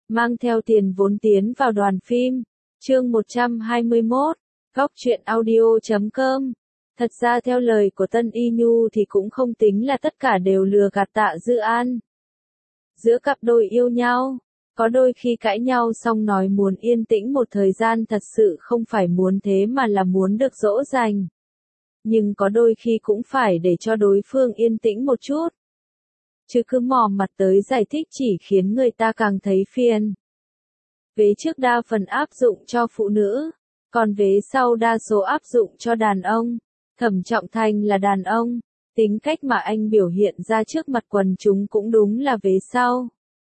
mang theo tiền vốn tiến vào đoàn phim. Chương 121, Góc truyện audio.com. Thật ra theo lời của Tân Y Nhu thì cũng không tính là tất cả đều lừa gạt Tạ Dư An. Giữa cặp đôi yêu nhau, có đôi khi cãi nhau xong nói muốn yên tĩnh một thời gian thật sự không phải muốn thế mà là muốn được dỗ dành. Nhưng có đôi khi cũng phải để cho đối phương yên tĩnh một chút. Chứ cứ mò mặt tới giải thích chỉ khiến người ta càng thấy phiền. Vế trước đa phần áp dụng cho phụ nữ, còn vế sau đa số áp dụng cho đàn ông. Thẩm Trọng Thành là đàn ông, tính cách mà anh biểu hiện ra trước mặt quần chúng cũng đúng là vế sau.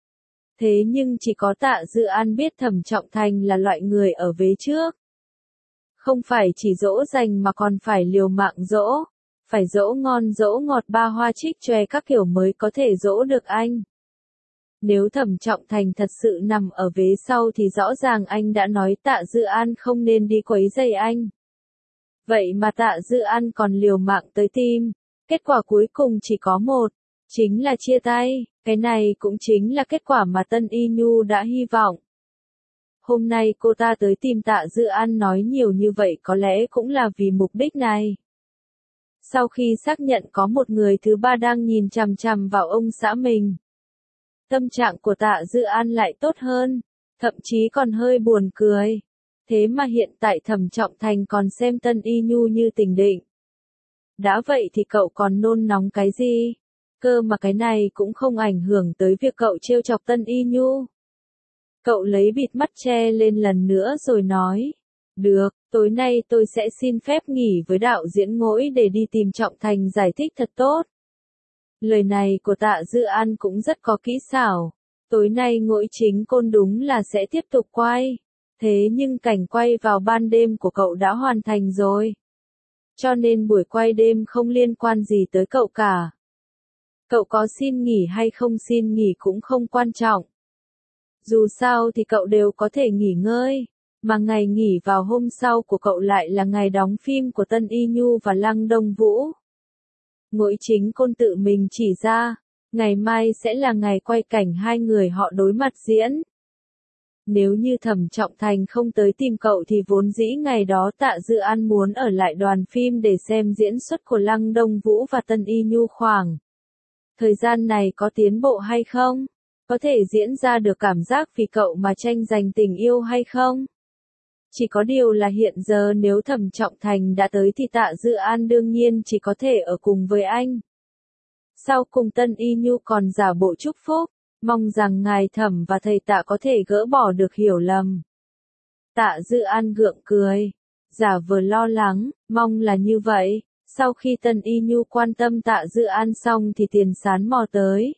Thế nhưng chỉ có Tạ Dư An biết Thẩm Trọng Thành là loại người ở vế trước. Không phải chỉ dỗ dành mà còn phải liều mạng dỗ, phải dỗ ngon dỗ ngọt ba hoa trích chòe các kiểu mới có thể dỗ được anh. Nếu Thẩm Trọng Thành thật sự nằm ở vế sau thì rõ ràng anh đã nói Tạ Dư An không nên đi quấy rầy anh. Vậy mà Tạ Dư An còn liều mạng tới tim, kết quả cuối cùng chỉ có một, chính là chia tay, cái này cũng chính là kết quả mà Tân Y Nhu đã hy vọng. Hôm nay cô ta tới tìm Tạ Dư An nói nhiều như vậy có lẽ cũng là vì mục đích này. Sau khi xác nhận có một người thứ ba đang nhìn chằm chằm vào ông xã mình, tâm trạng của Tạ Dư An lại tốt hơn, thậm chí còn hơi buồn cười. Thế mà hiện tại Thẩm Trọng Thành còn xem Tân Y Nhu như tình địch. Đã vậy thì cậu còn nôn nóng cái gì? Cơ mà cái này cũng không ảnh hưởng tới việc cậu trêu chọc Tân Y Nhu. Cậu lấy bịt mắt che lên lần nữa rồi nói. Được, tối nay tôi sẽ xin phép nghỉ với đạo diễn Ngỗi để đi tìm Trọng Thành giải thích thật tốt. Lời này của Tạ Dư An cũng rất có kỹ xảo. Tối nay Ngỗi chính côn đúng là sẽ tiếp tục quay. Thế nhưng cảnh quay vào ban đêm của cậu đã hoàn thành rồi. Cho nên buổi quay đêm không liên quan gì tới cậu cả. Cậu có xin nghỉ hay không xin nghỉ cũng không quan trọng. Dù sao thì cậu đều có thể nghỉ ngơi. Mà ngày nghỉ vào hôm sau của cậu lại là ngày đóng phim của Tân Y Nhu và Lăng Đông Vũ. Ngỗi chính côn tự mình chỉ ra, ngày mai sẽ là ngày quay cảnh hai người họ đối mặt diễn. Nếu như Thẩm Trọng Thành không tới tìm cậu thì vốn dĩ ngày đó Tạ Dư An muốn ở lại đoàn phim để xem diễn xuất của Lăng Đông Vũ và Tân Y Nhu khoảng. Thời gian này có tiến bộ hay không? Có thể diễn ra được cảm giác vì cậu mà tranh giành tình yêu hay không? Chỉ có điều là hiện giờ nếu Thẩm Trọng Thành đã tới thì Tạ Dư An đương nhiên chỉ có thể ở cùng với anh. Sau cùng Tân Y Nhu còn giả bộ chúc phúc. Mong rằng ngài Thẩm và thầy Tạ có thể gỡ bỏ được hiểu lầm. Tạ Dư An gượng cười, giả vờ lo lắng, mong là như vậy. Sau khi Tân Y Nhu quan tâm Tạ Dư An xong thì Tiền Sán mò tới.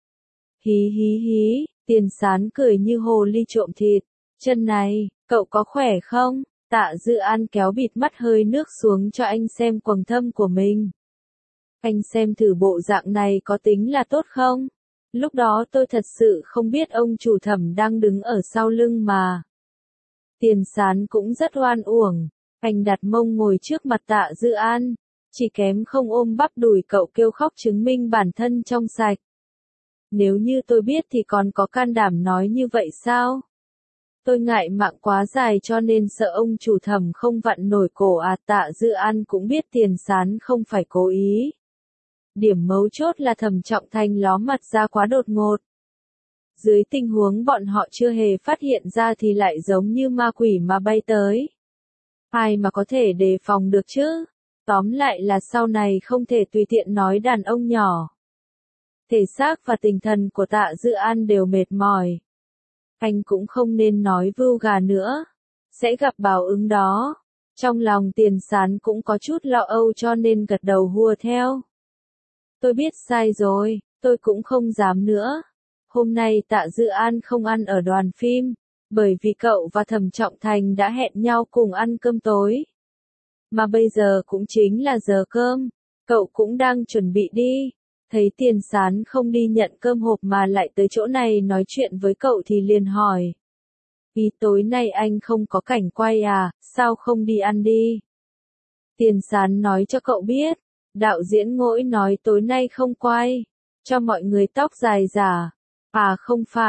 Hí hí hí, Tiền Sán cười như hồ ly trộm thịt. Chân này, cậu có khỏe không? Tạ Dư An kéo bịt mắt hơi nước xuống cho anh xem quầng thâm của mình. Anh xem thử bộ dạng này có tính là tốt không? Lúc đó tôi thật sự không biết ông chủ Thẩm đang đứng ở sau lưng mà. Tiền Sán cũng rất oan uổng, anh đặt mông ngồi trước mặt Tạ Dư An, chỉ kém không ôm bắp đùi cậu kêu khóc chứng minh bản thân trong sạch. Nếu như tôi biết thì còn có can đảm nói như vậy sao? Tôi ngại mạng quá dài cho nên sợ ông chủ Thẩm không vặn nổi cổ à. Tạ Dư An cũng biết Tiền Sán không phải cố ý. Điểm mấu chốt là Thẩm Trọng Thành ló mặt ra quá đột ngột. Dưới tình huống bọn họ chưa hề phát hiện ra thì lại giống như ma quỷ mà bay tới. Ai mà có thể đề phòng được chứ? Tóm lại là sau này không thể tùy tiện nói đàn ông nhỏ. Thể xác và tinh thần của Tạ Dư An đều mệt mỏi. Anh cũng không nên nói vưu gà nữa. Sẽ gặp báo ứng đó. Trong lòng Tiền Sán cũng có chút lo âu cho nên gật đầu hùa theo. Tôi biết sai rồi, tôi cũng không dám nữa. Hôm nay Tạ Dư An không ăn ở đoàn phim, bởi vì cậu và Thẩm Trọng Thành đã hẹn nhau cùng ăn cơm tối. Mà bây giờ cũng chính là giờ cơm, cậu cũng đang chuẩn bị đi. Thấy Tiền Sán không đi nhận cơm hộp mà lại tới chỗ này nói chuyện với cậu thì liền hỏi. Vì tối nay anh không có cảnh quay à, sao không đi ăn đi? Tiền Sán nói cho cậu biết. Đạo diễn Ngỗi nói tối nay không quay, cho mọi người tóc dài giả. À không phải,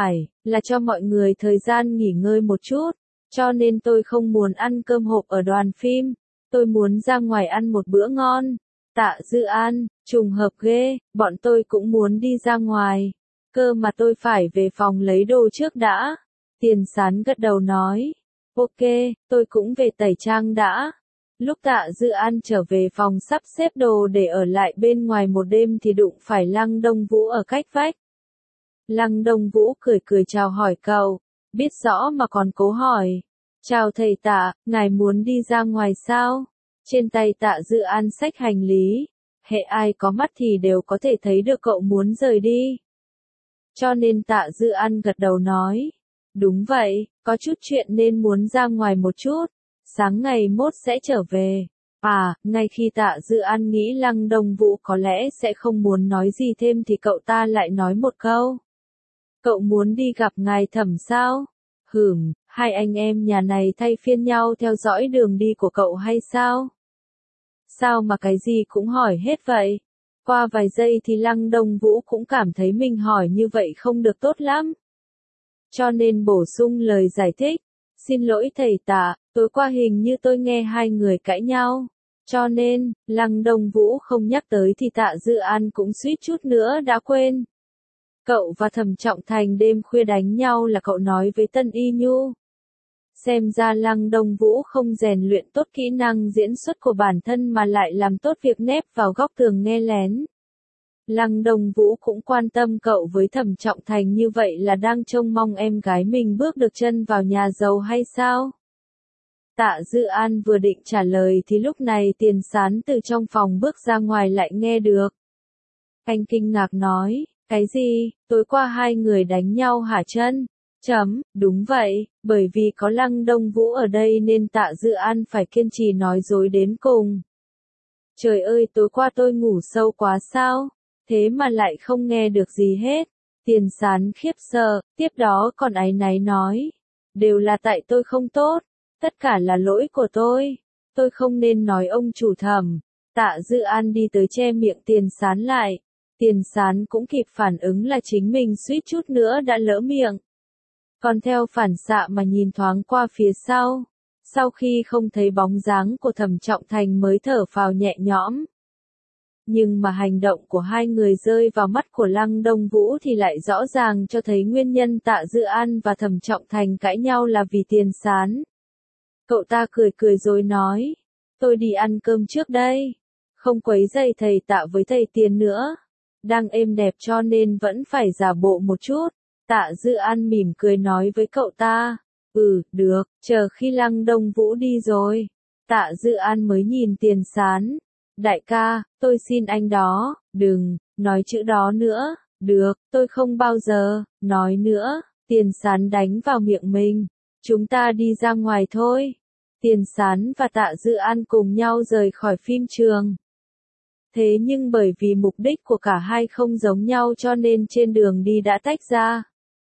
là cho mọi người thời gian nghỉ ngơi một chút, cho nên tôi không muốn ăn cơm hộp ở đoàn phim, tôi muốn ra ngoài ăn một bữa ngon. Tạ Dư An, trùng hợp ghê, bọn tôi cũng muốn đi ra ngoài, cơ mà tôi phải về phòng lấy đồ trước đã. Tiền Sán gật đầu nói, ok, tôi cũng về tẩy trang đã. Lúc Tạ Dư An trở về phòng sắp xếp đồ để ở lại bên ngoài một đêm thì đụng phải Lăng Đông Vũ ở cách vách. Lăng Đông Vũ cười cười chào hỏi cậu, biết rõ mà còn cố hỏi. Chào thầy Tạ, ngài muốn đi ra ngoài sao? Trên tay Tạ Dư An xách hành lý, hệ ai có mắt thì đều có thể thấy được cậu muốn rời đi. Cho nên Tạ Dư An gật đầu nói, đúng vậy, có chút chuyện nên muốn ra ngoài một chút, sáng ngày mốt sẽ trở về. À, ngay khi Tạ Dư An nghĩ Lăng Đông Vũ có lẽ sẽ không muốn nói gì thêm thì cậu ta lại nói một câu. Cậu muốn đi gặp ngài Thẩm sao? Hai anh em nhà này thay phiên nhau theo dõi đường đi của cậu hay sao? Sao mà cái gì cũng hỏi hết vậy? Qua vài giây thì Lăng Đông Vũ cũng cảm thấy mình hỏi như vậy không được tốt lắm. Cho nên bổ sung lời giải thích. Xin lỗi thầy Tạ, tối qua hình như tôi nghe hai người cãi nhau. Cho nên, Lăng Đông Vũ không nhắc tới thì Tạ Dư An cũng suýt chút nữa đã quên. Cậu và Thẩm Trọng Thành đêm khuya đánh nhau là cậu nói với Tân Y Nhu. Xem ra Lăng Đông Vũ không rèn luyện tốt kỹ năng diễn xuất của bản thân mà lại làm tốt việc nép vào góc tường nghe lén. Lăng Đông Vũ cũng quan tâm cậu với Thẩm Trọng Thành như vậy là đang trông mong em gái mình bước được chân vào nhà giàu hay sao? Tạ Dư An vừa định trả lời thì lúc này Tiền Sán từ trong phòng bước ra ngoài lại nghe được. Anh kinh ngạc nói, cái gì, tối qua hai người đánh nhau hả chân? Đúng vậy, bởi vì có Lăng Đông Vũ ở đây nên Tạ Dư An phải kiên trì nói dối đến cùng. Trời ơi, tối qua tôi ngủ sâu quá sao? Thế mà lại không nghe được gì hết. Tiền Sán khiếp sợ, tiếp đó còn áy náy nói. Đều là tại tôi không tốt, tất cả là lỗi của tôi không nên nói ông chủ Thẩm. Tạ Dư An đi tới che miệng Tiền Sán lại. Tiền Sán cũng kịp phản ứng là chính mình suýt chút nữa đã lỡ miệng. Còn theo phản xạ mà nhìn thoáng qua phía sau. Sau khi không thấy bóng dáng của Thẩm Trọng Thành mới thở phào nhẹ nhõm. Nhưng mà hành động của hai người rơi vào mắt của Lăng Đông Vũ thì lại rõ ràng cho thấy nguyên nhân Tạ Dư An và Thẩm Trọng Thành cãi nhau là vì Tiền Sán. Cậu ta cười cười rồi nói, tôi đi ăn cơm trước đây, không quấy rầy thầy Tạ với thầy Tiền nữa, đang êm đẹp cho nên vẫn phải giả bộ một chút. Tạ Dư An mỉm cười nói với cậu ta, được, chờ khi Lăng Đông Vũ đi rồi. Tạ Dư An mới nhìn Tiền Sán. Đại ca, tôi xin anh đó, đừng, nói chữ đó nữa, được, tôi không bao giờ, nói nữa. Tiền Sán đánh vào miệng mình, chúng ta đi ra ngoài thôi. Tiền Sán và Tạ Dư An cùng nhau rời khỏi phim trường. Thế nhưng bởi vì mục đích của cả hai không giống nhau cho nên trên đường đi đã tách ra.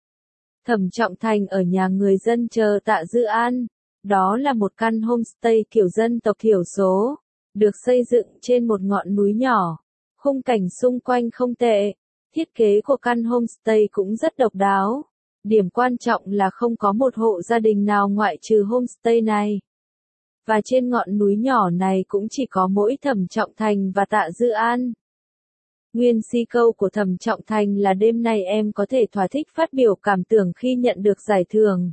Thẩm Trọng Thành ở nhà người dân chờ Tạ Dư An. Đó là một căn homestay kiểu dân tộc thiểu số, được xây dựng trên một ngọn núi nhỏ. Khung cảnh xung quanh không tệ, thiết kế của căn homestay cũng rất độc đáo. Điểm quan trọng là không có một hộ gia đình nào ngoại trừ homestay này. Và trên ngọn núi nhỏ này cũng chỉ có mỗi Thẩm Trọng Thành và Tạ Dư An. Nguyên si câu của Thẩm Trọng Thành là đêm nay em có thể thỏa thích phát biểu cảm tưởng khi nhận được giải thưởng.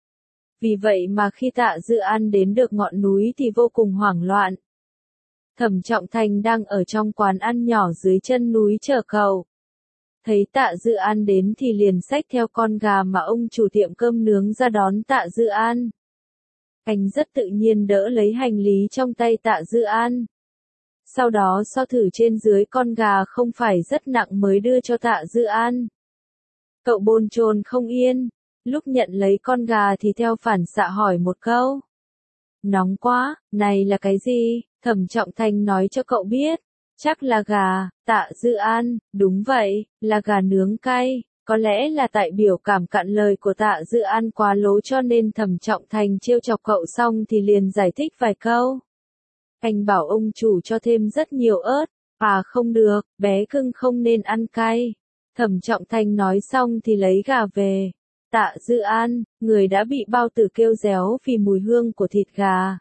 Vì vậy mà khi Tạ Dư An đến được ngọn núi thì vô cùng hoảng loạn. Thẩm Trọng Thành đang ở trong quán ăn nhỏ dưới chân núi chờ cậu. Thấy Tạ Dư An đến thì liền xách theo con gà mà ông chủ tiệm cơm nướng ra đón Tạ Dư An. Anh rất tự nhiên đỡ lấy hành lý trong tay Tạ Dư An. Sau đó so thử trên dưới con gà không phải rất nặng mới đưa cho Tạ Dư An. Cậu bồn chồn không yên, lúc nhận lấy con gà thì theo phản xạ hỏi một câu. Nóng quá, này là cái gì? Thẩm Trọng Thành nói cho cậu biết. Chắc là gà. Tạ Dư An, đúng vậy, là gà nướng cay. Có lẽ là tại biểu cảm cạn lời của Tạ Dư An quá lố cho nên Thẩm Trọng Thành trêu chọc cậu xong thì liền giải thích vài câu. Anh bảo ông chủ cho thêm rất nhiều ớt. À không được, bé cưng không nên ăn cay. Thẩm Trọng Thành nói xong thì lấy gà về. Tạ Dư An, người đã bị bao tử kêu réo vì mùi hương của thịt gà.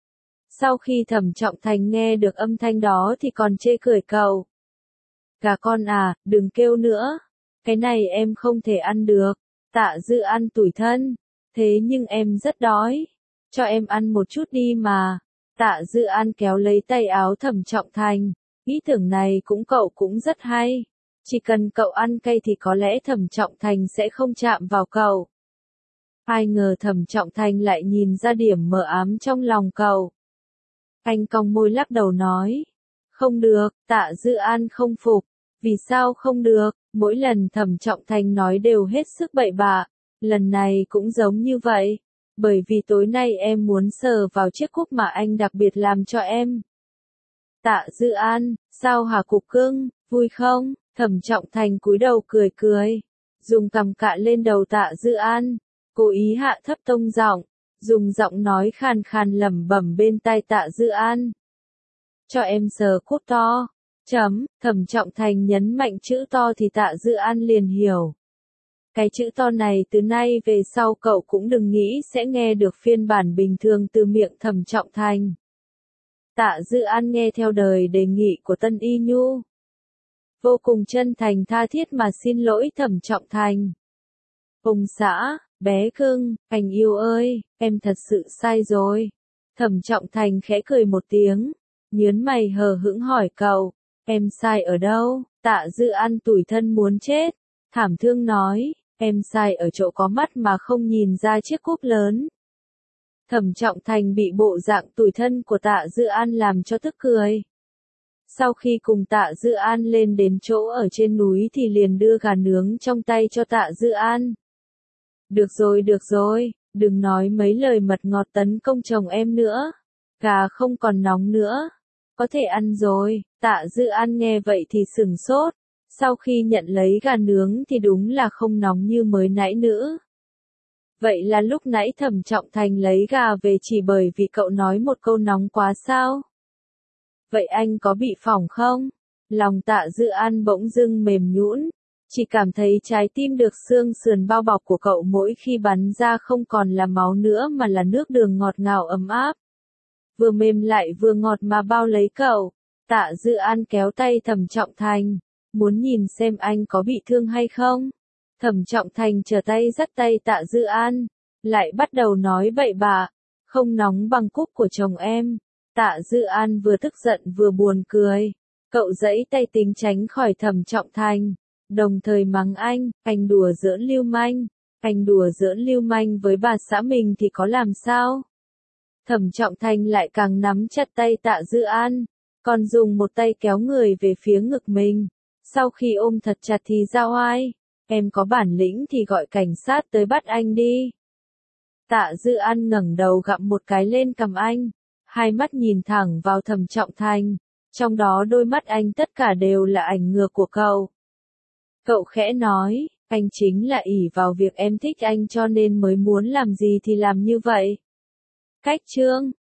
Sau khi Thẩm Trọng Thành nghe được âm thanh đó thì còn chê cười cậu. Gà con à, đừng kêu nữa. Cái này em không thể ăn được. Tạ Dư An tủi thân. Thế nhưng em rất đói. Cho em ăn một chút đi mà. Tạ Dư An kéo lấy tay áo Thẩm Trọng Thành. Ý tưởng này cậu cũng rất hay. Chỉ cần cậu ăn cay thì có lẽ Thẩm Trọng Thành sẽ không chạm vào cậu. Ai ngờ Thẩm Trọng Thành lại nhìn ra điểm mờ ám trong lòng cậu. Anh cong môi lắc đầu nói. Không được, Tạ Dư An không phục. Vì sao không được, mỗi lần Thẩm Trọng Thành nói đều hết sức bậy bạ. Lần này cũng giống như vậy. Bởi vì tối nay em muốn sờ vào chiếc cúp mà anh đặc biệt làm cho em. Tạ Dư An, sao hả cục cưng, vui không? Thẩm Trọng Thành cúi đầu cười cười. Dùng cằm cạ lên đầu Tạ Dư An. Cố ý hạ thấp tông giọng. Dùng giọng nói khàn khàn lẩm bẩm bên tai Tạ Dư An. Cho em sờ cút to. Thẩm Trọng Thành nhấn mạnh chữ to thì Tạ Dư An liền hiểu. Cái chữ to này từ nay về sau cậu cũng đừng nghĩ sẽ nghe được phiên bản bình thường từ miệng Thẩm Trọng Thành. Tạ Dư An nghe theo lời đề nghị của Tân Y Nhu. Vô cùng chân thành tha thiết mà xin lỗi Thẩm Trọng Thành. Ông xã, bé cưng, anh yêu ơi, em thật sự sai rồi. Thẩm Trọng Thành khẽ cười một tiếng, nhớn mày hờ hững hỏi cậu, em sai ở đâu? Tạ Dư An tủi thân muốn chết, thảm thương nói, em sai ở chỗ có mắt mà không nhìn ra chiếc cúp lớn. Thẩm Trọng Thành bị bộ dạng tủi thân của Tạ Dư An làm cho tức cười. Sau khi cùng Tạ Dư An lên đến chỗ ở trên núi thì liền đưa gà nướng trong tay cho Tạ Dư An. Được rồi, đừng nói mấy lời mật ngọt tấn công chồng em nữa. Gà không còn nóng nữa. Có thể ăn rồi. Tạ Dư An nghe vậy thì sửng sốt. Sau khi nhận lấy gà nướng thì đúng là không nóng như mới nãy nữa. Vậy là lúc nãy Thẩm Trọng Thành lấy gà về chỉ bởi vì cậu nói một câu nóng quá sao? Vậy anh có bị phỏng không? Lòng Tạ Dư An bỗng dưng mềm nhũn, chỉ cảm thấy trái tim được xương sườn bao bọc của cậu mỗi khi bắn ra không còn là máu nữa mà là nước đường ngọt ngào ấm áp. Vừa mềm lại vừa ngọt mà bao lấy cậu. Tạ Dư An kéo tay Thẩm Trọng Thành, muốn nhìn xem anh có bị thương hay không. Thẩm Trọng Thành trở tay dắt tay Tạ Dư An, lại bắt đầu nói bậy bạ, không nóng bằng cúp của chồng em. Tạ Dư An vừa tức giận vừa buồn cười, cậu giãy tay tính tránh khỏi Thẩm Trọng Thành, đồng thời mắng anh đùa giỡn lưu manh với bà xã mình thì có làm sao? Thẩm Trọng Thành lại càng nắm chặt tay Tạ Dư An, còn dùng một tay kéo người về phía ngực mình. Sau khi ôm thật chặt thì giao oai, em có bản lĩnh thì gọi cảnh sát tới bắt anh đi. Tạ Dư An ngẩng đầu gặm một cái lên cằm anh, hai mắt nhìn thẳng vào Thẩm Trọng Thành, trong đó đôi mắt anh tất cả đều là ảnh ngược của cậu. Cậu khẽ nói, anh chính là ỷ vào việc em thích anh cho nên mới muốn làm gì thì làm như vậy. Cách chương